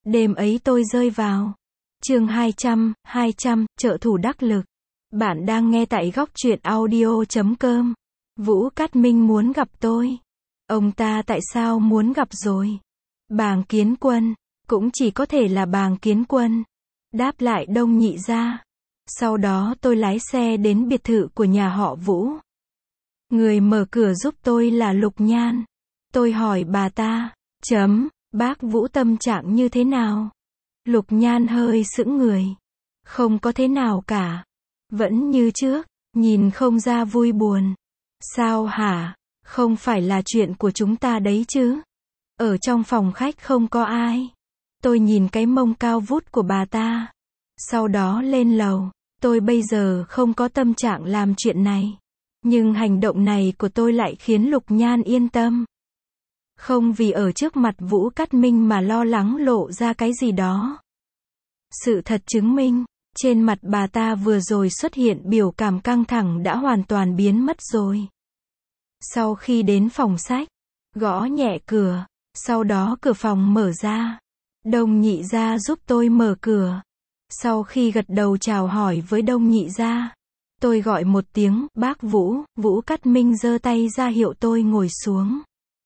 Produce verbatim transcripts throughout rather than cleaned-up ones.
Đêm ấy tôi rơi vào. Chương hai trăm, hai trăm, trợ thủ đắc lực. Bạn đang nghe tại góc truyện audio chấm com. Vũ Cát Minh muốn gặp tôi. Ông ta tại sao muốn gặp rồi? Bàng Kiến Quân. Cũng chỉ có thể là Bàng Kiến Quân. Đáp lại Đông Nhị Gia. Sau đó tôi lái xe đến biệt thự của nhà họ Vũ. Người mở cửa giúp tôi là Lục Nhan. Tôi hỏi bà ta, chấm, bác Vũ tâm trạng như thế nào? Lục Nhan hơi sững người. Không có thế nào cả. Vẫn như trước, nhìn không ra vui buồn. Sao hả? Không phải là chuyện của chúng ta đấy chứ? Ở trong phòng khách không có ai. Tôi nhìn cái mông cao vút của bà ta. Sau đó lên lầu. Tôi bây giờ không có tâm trạng làm chuyện này. Nhưng hành động này của tôi lại khiến Lục Nhan yên tâm. Không vì ở trước mặt Vũ Cát Minh mà lo lắng lộ ra cái gì đó. Sự thật chứng minh, trên mặt bà ta vừa rồi xuất hiện biểu cảm căng thẳng đã hoàn toàn biến mất rồi. Sau khi đến phòng sách, gõ nhẹ cửa, sau đó cửa phòng mở ra. Đông Nhị Gia giúp tôi mở cửa. Sau khi gật đầu chào hỏi với Đông Nhị Gia, tôi gọi một tiếng, bác Vũ. Vũ Cát Minh giơ tay ra hiệu tôi ngồi xuống.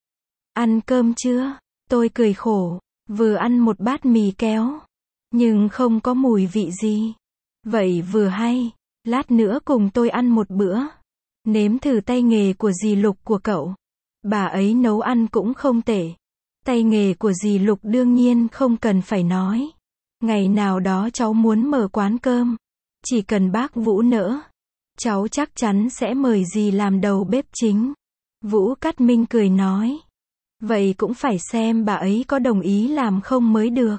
Ăn cơm chưa? Tôi cười khổ, vừa ăn một bát mì kéo, nhưng không có mùi vị gì. Vậy vừa hay, lát nữa cùng tôi ăn một bữa. Nếm thử tay nghề của dì Lục của cậu. Bà ấy nấu ăn cũng không tệ. Tay nghề của dì Lục đương nhiên không cần phải nói. Ngày nào đó cháu muốn mở quán cơm, chỉ cần bác Vũ nỡ, cháu chắc chắn sẽ mời dì làm đầu bếp chính. Vũ Cát Minh cười nói. Vậy cũng phải xem bà ấy có đồng ý làm không mới được.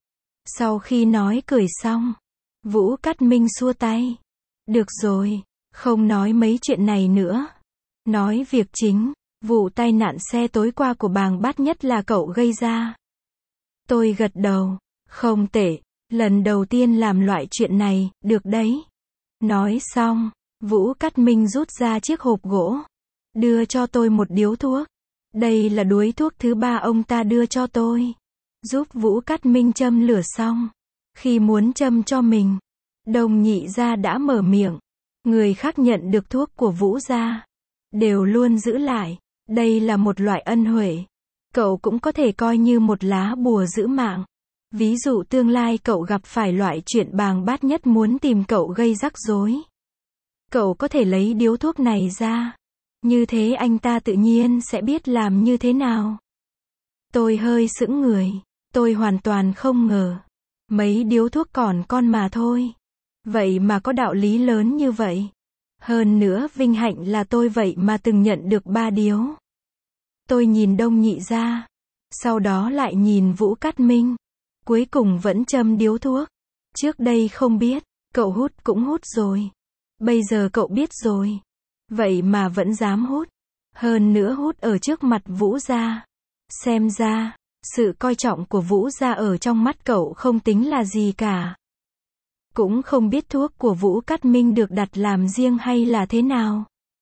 Sau khi nói cười xong, Vũ Cát Minh xua tay. Được rồi, không nói mấy chuyện này nữa. Nói việc chính, vụ tai nạn xe tối qua của Bàng Bát Nhất là cậu gây ra. Tôi gật đầu. Không tệ, lần đầu tiên làm loại chuyện này, được đấy. Nói xong, Vũ Cát Minh rút ra chiếc hộp gỗ, đưa cho tôi một điếu thuốc. Đây là điếu thuốc thứ ba ông ta đưa cho tôi. Giúp Vũ Cát Minh châm lửa xong. Khi muốn châm cho mình, Đông Nhị Gia đã mở miệng. Người khác nhận được thuốc của Vũ gia, đều luôn giữ lại. Đây là một loại ân huệ. Cậu cũng có thể coi như một lá bùa giữ mạng. Ví dụ tương lai cậu gặp phải loại chuyện Bàng Bát Nhất muốn tìm cậu gây rắc rối. Cậu có thể lấy điếu thuốc này ra. Như thế anh ta tự nhiên sẽ biết làm như thế nào. Tôi hơi sững người. Tôi hoàn toàn không ngờ. Mấy điếu thuốc còn con mà thôi. Vậy mà có đạo lý lớn như vậy. Hơn nữa vinh hạnh là tôi vậy mà từng nhận được ba điếu. Tôi nhìn Đông Nhị Gia. Sau đó lại nhìn Vũ Cát Minh. Cuối cùng vẫn châm điếu thuốc. Trước đây không biết, cậu hút cũng hút rồi. Bây giờ cậu biết rồi. Vậy mà vẫn dám hút. Hơn nữa hút ở trước mặt Vũ gia. Xem ra, sự coi trọng của Vũ gia ở trong mắt cậu không tính là gì cả. Cũng không biết thuốc của Vũ Cát Minh được đặt làm riêng hay là thế nào.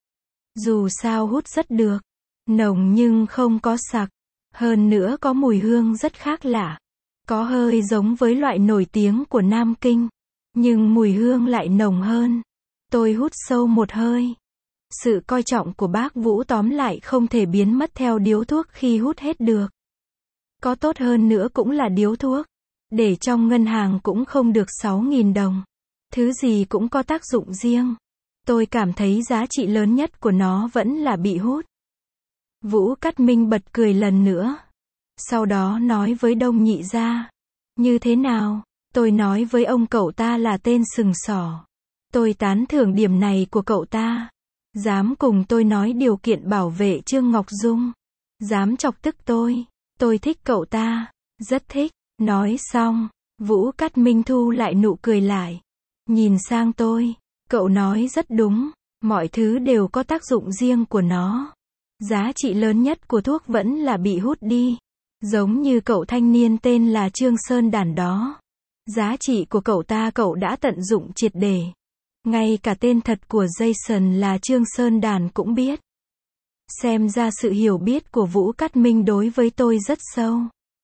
Dù sao hút rất được. Nồng nhưng không có sặc. Hơn nữa có mùi hương rất khác lạ. Có hơi giống với loại nổi tiếng của Nam Kinh. Nhưng mùi hương lại nồng hơn. Tôi hút sâu một hơi. Sự coi trọng của bác Vũ tóm lại không thể biến mất theo điếu thuốc khi hút hết được. Có tốt hơn nữa cũng là điếu thuốc. Để trong ngân hàng cũng không được sáu nghìn đồng. Thứ gì cũng có tác dụng riêng. Tôi cảm thấy giá trị lớn nhất của nó vẫn là bị hút. Vũ Cát Minh bật cười lần nữa. Sau đó nói với Đông Nhị Gia. Như thế nào? Tôi nói với ông cậu ta là tên sừng sỏ. Tôi tán thưởng điểm này của cậu ta. Dám cùng tôi nói điều kiện bảo vệ Trương Ngọc Dung. Dám chọc tức tôi. Tôi thích cậu ta. Rất thích. Nói xong, Vũ Cát Minh thu lại nụ cười lại. Nhìn sang tôi. Cậu nói rất đúng. Mọi thứ đều có tác dụng riêng của nó. Giá trị lớn nhất của thuốc vẫn là bị hút đi. Giống như cậu thanh niên tên là Trương Sơn Đàn đó. Giá trị của cậu ta cậu đã tận dụng triệt để. Ngay cả tên thật của Jason là Trương Sơn Đàn cũng biết. Xem ra sự hiểu biết của Vũ Cát Minh đối với tôi rất sâu.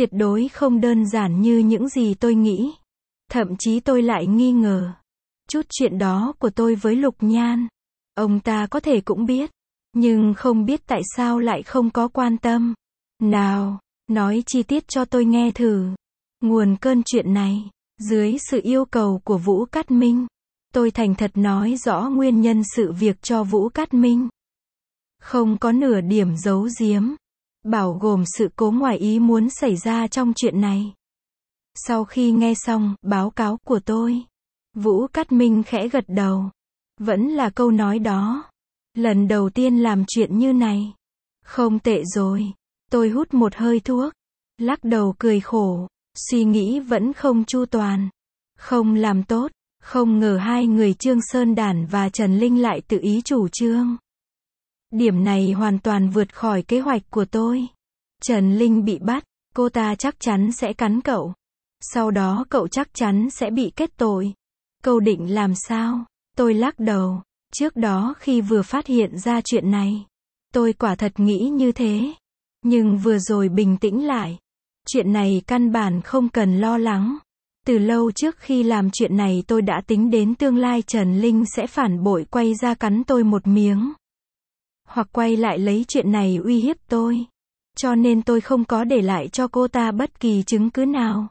Tuyệt đối không đơn giản như những gì tôi nghĩ. Thậm chí tôi lại nghi ngờ. Chút chuyện đó của tôi với Lục Nhan. Ông ta có thể cũng biết. Nhưng không biết tại sao lại không có quan tâm. Nào, nói chi tiết cho tôi nghe thử. Nguồn cơn chuyện này. Dưới sự yêu cầu của Vũ Cát Minh. Tôi thành thật nói rõ nguyên nhân sự việc cho Vũ Cát Minh. Không có nửa điểm giấu giếm. Bao gồm sự cố ngoài ý muốn xảy ra trong chuyện này. Sau khi nghe xong báo cáo của tôi, Vũ Cát Minh khẽ gật đầu. Vẫn là câu nói đó. Lần đầu tiên làm chuyện như này. Không tệ rồi. Tôi hút một hơi thuốc. Lắc đầu cười khổ. Suy nghĩ vẫn không chu toàn. Không làm tốt. Không ngờ hai người Trương Sơn Đản và Trần Linh lại tự ý chủ trương. Điểm này hoàn toàn vượt khỏi kế hoạch của tôi. Trần Linh bị bắt, cô ta chắc chắn sẽ cắn cậu. Sau đó cậu chắc chắn sẽ bị kết tội. Cậu định làm sao? Tôi lắc đầu. Trước đó khi vừa phát hiện ra chuyện này, tôi quả thật nghĩ như thế. Nhưng vừa rồi bình tĩnh lại. Chuyện này căn bản không cần lo lắng. Từ lâu trước khi làm chuyện này tôi đã tính đến tương lai Trần Linh sẽ phản bội quay ra cắn tôi một miếng. Hoặc quay lại lấy chuyện này uy hiếp tôi. Cho nên tôi không có để lại cho cô ta bất kỳ chứng cứ nào.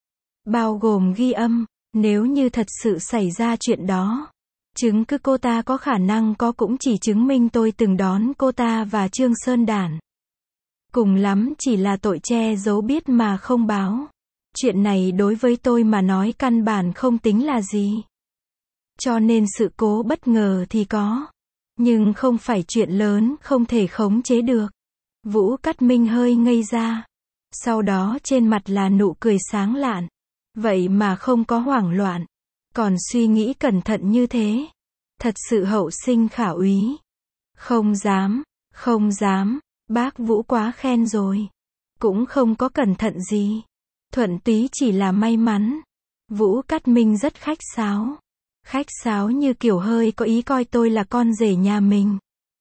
Bao gồm ghi âm, nếu như thật sự xảy ra chuyện đó. Chứng cứ cô ta có khả năng có cũng chỉ chứng minh tôi từng đón cô ta và Trương Sơn Đản. Cùng lắm chỉ là tội che giấu biết mà không báo. Chuyện này đối với tôi mà nói căn bản không tính là gì. Cho nên sự cố bất ngờ thì có. Nhưng không phải chuyện lớn không thể khống chế được. Vũ Cát Minh hơi ngây ra. Sau đó trên mặt là nụ cười sáng lạn. Vậy mà không có hoảng loạn. Còn suy nghĩ cẩn thận như thế. Thật sự hậu sinh khả úy. Không dám, không dám. Bác Vũ quá khen rồi. Cũng không có cẩn thận gì. Thuận túy chỉ là may mắn. Vũ Cát Minh rất khách sáo. Khách sáo như kiểu hơi có ý coi tôi là con rể nhà mình.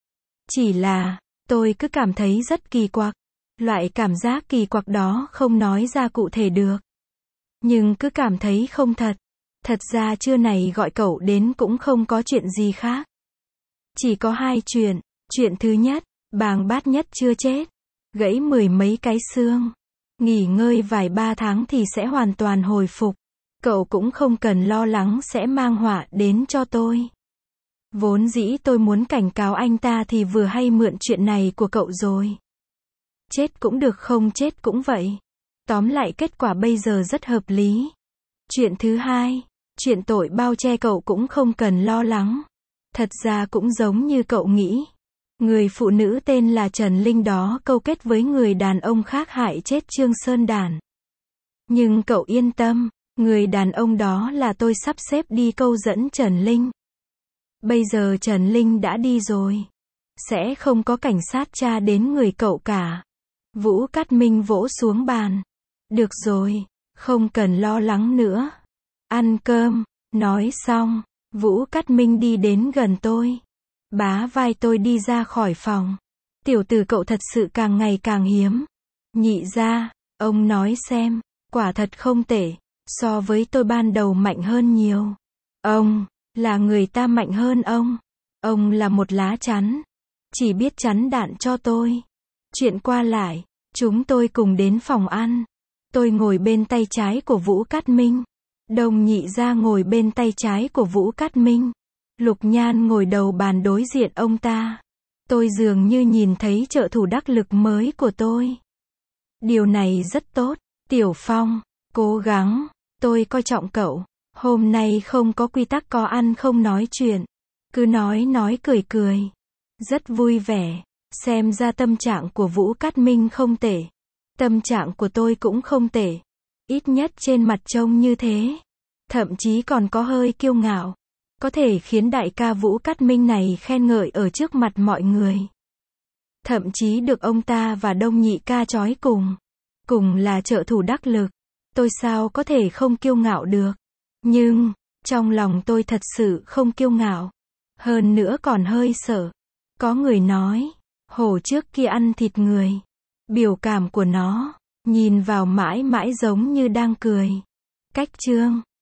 Chỉ là, tôi cứ cảm thấy rất kỳ quặc. Loại cảm giác kỳ quặc đó không nói ra cụ thể được. Nhưng cứ cảm thấy không thật. Thật ra trưa này gọi cậu đến cũng không có chuyện gì khác. Chỉ có hai chuyện. Chuyện thứ nhất, Bàng Bát Nhất chưa chết. Gãy mười mấy cái xương. Nghỉ ngơi vài ba tháng thì sẽ hoàn toàn hồi phục. Cậu cũng không cần lo lắng sẽ mang họa đến cho tôi. Vốn dĩ tôi muốn cảnh cáo anh ta thì vừa hay mượn chuyện này của cậu rồi. Chết cũng được không chết cũng vậy. Tóm lại kết quả bây giờ rất hợp lý. Chuyện thứ hai, chuyện tội bao che cậu cũng không cần lo lắng. Thật ra cũng giống như cậu nghĩ. Người phụ nữ tên là Trần Linh đó câu kết với người đàn ông khác hại chết Trương Sơn Đản. Nhưng cậu yên tâm, người đàn ông đó là tôi sắp xếp đi câu dẫn Trần Linh. Bây giờ Trần Linh đã đi rồi. Sẽ không có cảnh sát tra đến người cậu cả. Vũ Cát Minh vỗ xuống bàn. Được rồi, không cần lo lắng nữa. Ăn cơm, nói xong, Vũ Cát Minh đi đến gần tôi. Bá vai tôi đi ra khỏi phòng. Tiểu tử cậu thật sự càng ngày càng hiếm. Nhị gia, ông nói xem, quả thật không tệ. So với tôi ban đầu mạnh hơn nhiều. Ông, là người ta mạnh hơn ông. Ông là một lá chắn. Chỉ biết chắn đạn cho tôi. Chuyện qua lại, chúng tôi cùng đến phòng ăn. Tôi ngồi bên tay trái của Vũ Cát Minh. Đồng nhị gia ngồi bên tay trái của Vũ Cát Minh. Lục Nhan ngồi đầu bàn đối diện ông ta. Tôi dường như nhìn thấy trợ thủ đắc lực mới của tôi. Điều này rất tốt. Tiểu Phong, cố gắng. Tôi coi trọng cậu. Hôm nay không có quy tắc có ăn không nói chuyện. Cứ nói nói cười cười. Rất vui vẻ. Xem ra tâm trạng của Vũ Cát Minh không tệ. Tâm trạng của tôi cũng không tệ. Ít nhất trên mặt trông như thế. Thậm chí còn có hơi kiêu ngạo. Có thể khiến đại ca Vũ Cát Minh này khen ngợi ở trước mặt mọi người. Thậm chí được ông ta và Đông nhị ca chói cùng. Cùng là trợ thủ đắc lực. Tôi sao có thể không kiêu ngạo được. Nhưng, trong lòng tôi thật sự không kiêu ngạo. Hơn nữa còn hơi sợ. Có người nói, hổ trước kia ăn thịt người. Biểu cảm của nó, Nhìn vào mãi mãi giống như đang cười. Cách chương